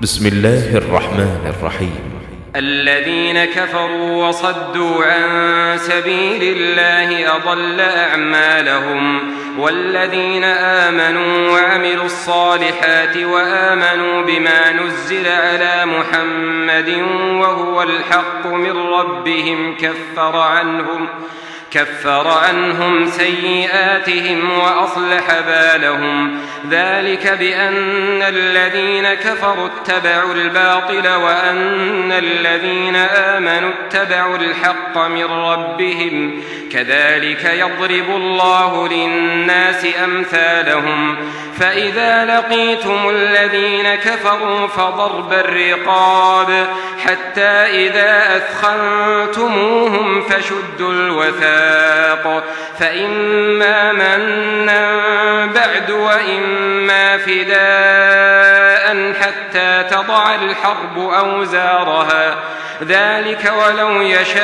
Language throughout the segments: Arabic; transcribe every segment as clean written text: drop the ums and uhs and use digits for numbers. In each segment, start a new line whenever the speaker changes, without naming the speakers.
بسم الله الرحمن الرحيم.
الذين كفروا وصدوا عن سبيل الله أضل أعمالهم، والذين آمنوا وعملوا الصالحات وآمنوا بما نزل على محمد وهو الحق من ربهم كفر عنهم سيئاتهم وأصلح بالهم. ذلك بأن الذين كفروا اتبعوا الباطل وأن الذين آمنوا اتبعوا الحق من ربهم. كذلك يضرب الله للناس أمثالهم. فإذا لقيتم الذين كفروا فضرب الرقاب حتى إذا أثخنتموهم فشدوا الوثاق، فإما منا بعد وإما فداء حتى تضع الحرب أوزارها. ذلك ولو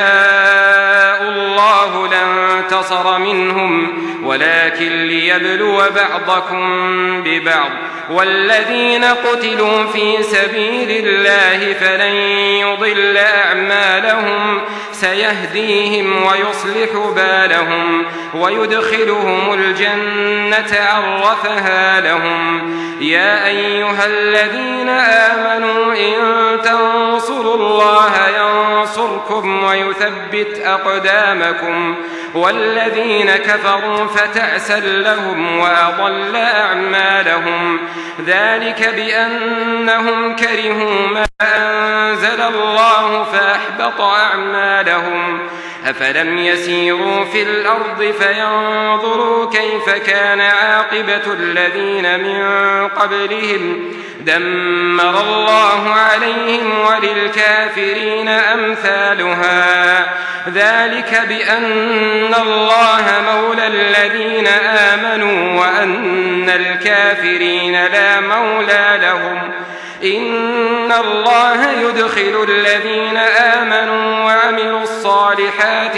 يشاء الله لانتصر منهم، ولكن ليبلو بعضكم ببعض. والذين قتلوا في سبيل الله فلن يضل أعمالهم، سيهديهم ويصلح بالهم ويدخلهم الجنة عرفها لهم. يا أيها الذين آمنوا إن تنصروا الله ينصركم ويثبت أقدامكم. والذين كفروا فتعسا لهم وأضل أعمالهم. ذلك بأنهم كرهوا ما أنزل الله فأحبط أعمالهم. أفلم يسيروا في الأرض فينظروا كيف كان عاقبة الذين من قبلهم، دمر الله عليهم وللكافرين أمثالها. ذلك بأن الله مولى الذين آمنوا وأن الكافرين لا مولى لهم. إن الله يدخل الذين آمنوا وعملوا الصالحات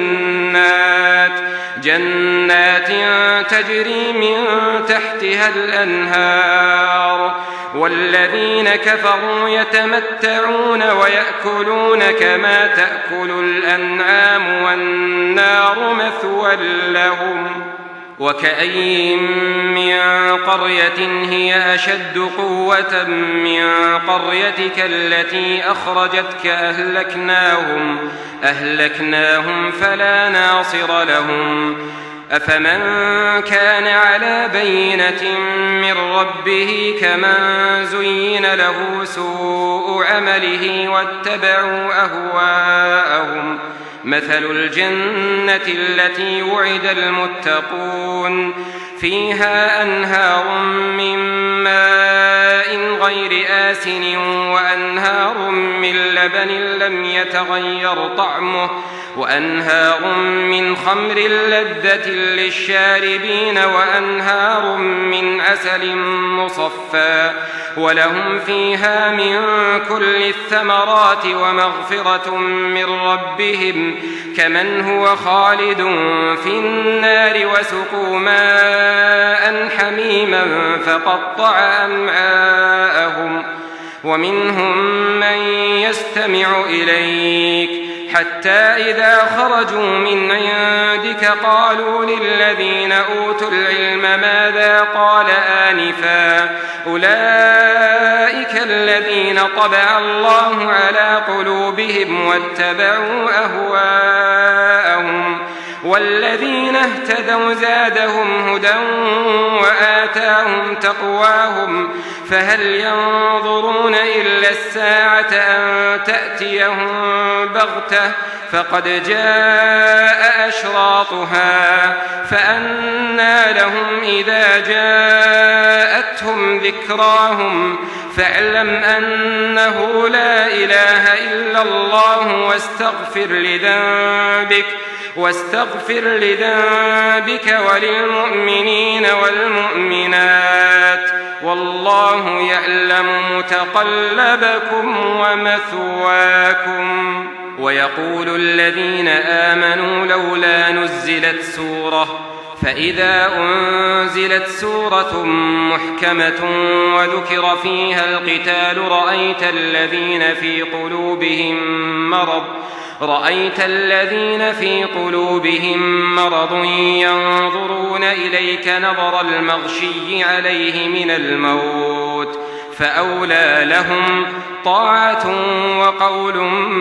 جنات تجري من تحتها الأنهار. والذين كفروا يتمتعون ويأكلون كما تأكل الأنعام والنار مثوى لهم. وكأي من قرية هي أشد قوة من قريتك التي أخرجتك أهلكناهم فلا ناصر لهم. أفمن كان على بينة من ربه كمن زين له سوء عمله واتبعوا أهواءهم. مثل الجنة التي وعد المتقون فيها أنهار من ماء غير آسن وأنهار من لبن لم يتغير طعمه وأنهار من خمر لذة للشاربين وأنهار من عسل مصفى ولهم فيها من كل الثمرات ومغفرة من ربهم كمن هو خالد في النار وسقوا ماء حميما فقطع أمعاءهم. ومنهم من يستمع إليك حتى إذا خرجوا من عندك قالوا للذين أوتوا العلم ماذا قال آنفا أولئك الذين طبع الله على قلوبهم واتبعوا أهواءهم. والذين اهتدوا زادهم هدى وآتاهم تقواهم. فهل ينظرون إلا الساعة أن تأتيهم بغتة فقد جاء أشراطها فأنى لهم إذا جاءتهم ذكراهم. فاعلم أنه لا إله إلا الله واستغفر لذنبك وللمؤمنين والمؤمنات والله يعلم متقلبكم ومثواكم. ويقول الذين آمنوا لولا نزلت سورة فإذا أنزلت سورة محكمة وذكر فيها القتال رأيت الذين في قلوبهم مرض ينظرون إليك نظر المغشي عليه من الموت فأولى لهم طاعة وقول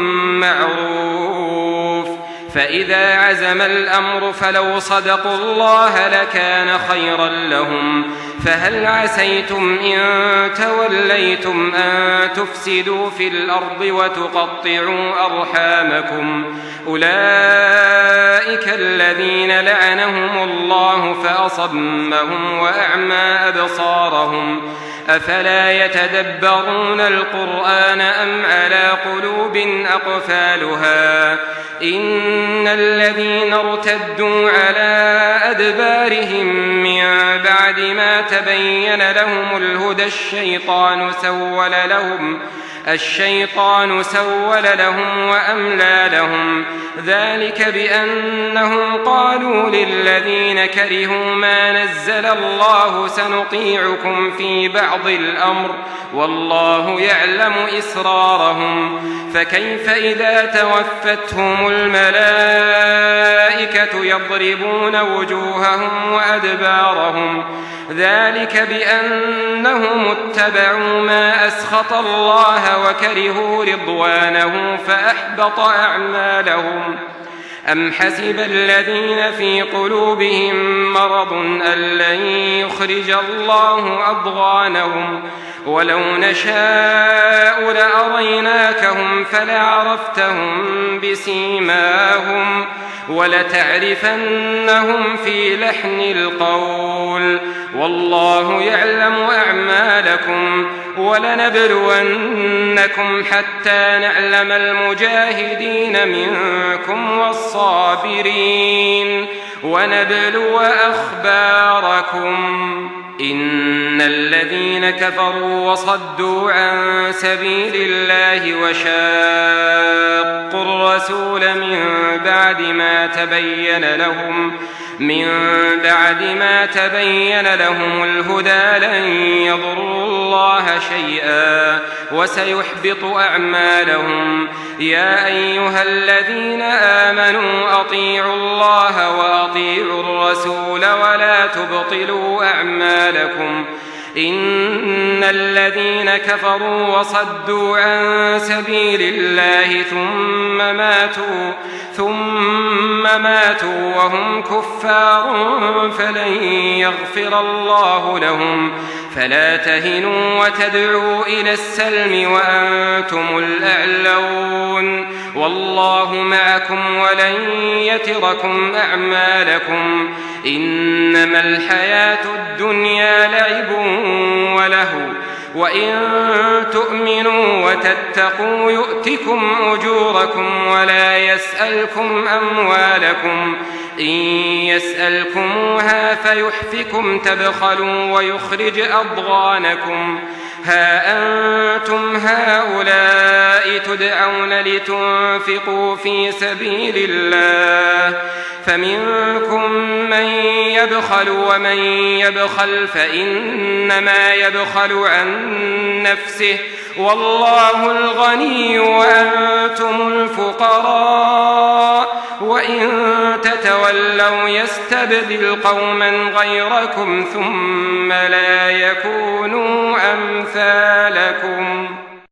معروف. فإذا عزم الأمر فلو صدقوا الله لكان خيرا لهم. فهل عسيتم إن توليتم أن تفسدوا في الأرض وتقطعوا أرحامكم؟ أولئك الذين لعنهم الله فأصمهم وأعمى أبصارهم. أفلا يتدبرون القرآن أم على قلوب أقفالها؟ إن الذين ارتدوا على أدبارهم من بعد ما تبين لهم الهدى الشيطان سول لهم وأملى لهم. ذلك بأنهم قالوا للذين كرهوا ما نزل الله سنطيعكم في بعض الأمر والله يعلم إسرارهم. فكيف إذا توفتهم الملائكة يضربون وجوههم وأدبارهم؟ ذلك بأنهم اتبعوا ما أسخط الله وكرهوا رضوانه فأحبط أعمالهم. أم حسب الذين في قلوبهم مرض أن لن يخرج الله أضغانهم؟ ولو نشاء لأريناكهم فلعرفتهم بسيماهم ولتعرفنهم في لحن القول والله يعلم أعمالكم. ولنبلونكم حتى نعلم المجاهدين منكم والصابرين ونبلو أخباركم. إن الذين كفروا وصدوا عن سبيل الله وشاقوا الرسول من بعد ما تبين لهم الهدى لن يضروا الله شيئا وسيحبط أعمالهم. يا أيها الذين آمنوا أطيعوا الله وأطيعوا الرسول ولا تبطلوا أعمالكم. إن الذين كفروا وصدوا عن سبيل الله ثم ماتوا وهم كفار فلن يغفر الله لهم. فلا تهنوا وتدعوا إلى السلم وأنتم الأعلون والله معكم ولن يتركم أعمالكم. إنما الحياة الدنيا لعب ولهو وإن تؤمنوا وتتقوا يؤتكم أجوركم ولا يسألكم أموالكم. إن يسألكموها فيحفكم تبخلوا ويخرج أضغانكم. ها أنتم هؤلاء تدعون لتنفقوا في سبيل الله فمنكم من يبخل ومن يبخل فإنما يبخل عن نفسه والله الغني وأنتم الفقراء. وإن تتولوا يستبدل قوما غيركم ثم لا يكونوا أمثالكم.